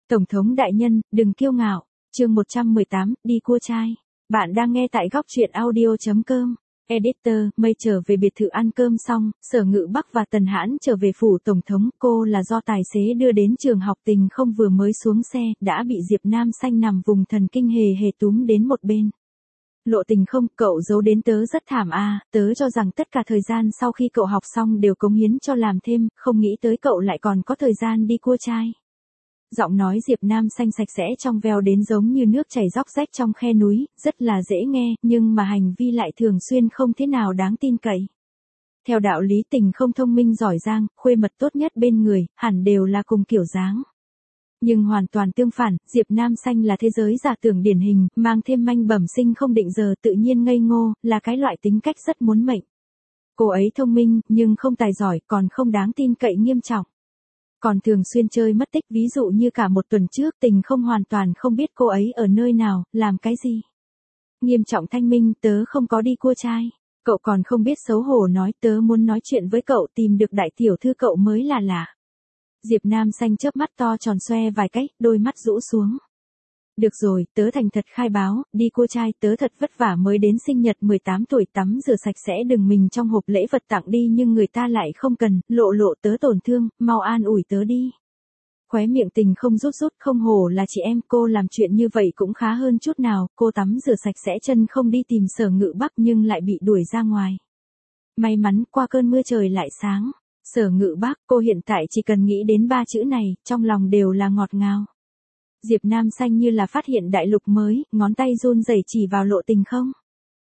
Tổng thống đại nhân, đừng kiêu ngạo. Chương 118, đi cua trai. Bạn đang nghe tại góc truyện audio.com. Editor, Mây trở về biệt thự ăn cơm xong, Sở Ngự Bắc và Tần Hãn trở về phủ tổng thống. Cô là do tài xế đưa đến trường học. Tình không vừa mới xuống xe, đã bị Diệp Nam Xanh nằm vùng thần kinh hề hề túm đến một bên. Lộ Tình không, cậu giấu đến tớ rất thảm à, tớ cho rằng tất cả thời gian sau khi cậu học xong đều cống hiến cho làm thêm, không nghĩ tới cậu lại còn có thời gian đi cua trai. Giọng nói Diệp Nam Xanh sạch sẽ trong veo đến giống như nước chảy róc rách trong khe núi, rất là dễ nghe, nhưng mà hành vi lại thường xuyên không thế nào đáng tin cậy. Theo đạo lý Tình không thông minh giỏi giang, khuê mật tốt nhất bên người, hẳn đều là cùng kiểu dáng. Nhưng hoàn toàn tương phản, Diệp Nam Xanh là thế giới giả tưởng điển hình, mang thêm manh bẩm sinh không định giờ, tự nhiên ngây ngô, là cái loại tính cách rất muốn mệnh. Cô ấy thông minh, nhưng không tài giỏi, còn không đáng tin cậy nghiêm trọng. Còn thường xuyên chơi mất tích, ví dụ như cả một tuần trước Tình không hoàn toàn không biết cô ấy ở nơi nào, làm cái gì. Nghiêm trọng thanh minh, tớ không có đi cua trai. Cậu còn không biết xấu hổ nói, tớ muốn nói chuyện với cậu, tìm được đại tiểu thư cậu mới là lạ. Diệp Nam Xanh chớp mắt to tròn xoe vài cái, đôi mắt rũ xuống. Được rồi, tớ thành thật khai báo, đi cua trai, tớ thật vất vả mới đến sinh nhật 18 tuổi, tắm rửa sạch sẽ đừng mình trong hộp lễ vật tặng đi, nhưng người ta lại không cần, lộ tớ tổn thương, mau an ủi tớ đi. Khóe miệng Tình không rút, không hổ là chị em, cô làm chuyện như vậy cũng khá hơn chút nào. Cô tắm rửa sạch sẽ chân không đi tìm Sở Ngự Bắc nhưng lại bị đuổi ra ngoài. May mắn qua cơn mưa trời lại sáng. Sở Ngự Bắc, cô hiện tại chỉ cần nghĩ đến ba chữ này, trong lòng đều là ngọt ngào. Diệp Nam Xanh như là phát hiện đại lục mới, ngón tay run rẩy chỉ vào Lộ Tình không.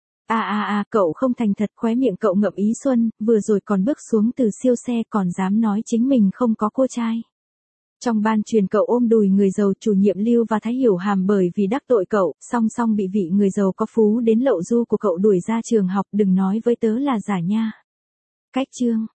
Cậu không thành thật, khóe miệng cậu ngậm ý xuân, vừa rồi còn bước xuống từ siêu xe còn dám nói chính mình không có cua trai. Trong ban truyền cậu ôm đùi người giàu chủ nhiệm Lưu và Thái Hiểu Hàm bởi vì đắc tội cậu, song bị vị người giàu có phú đến lậu du của cậu đuổi ra trường học, đừng nói với tớ là giả nha. Cách chương.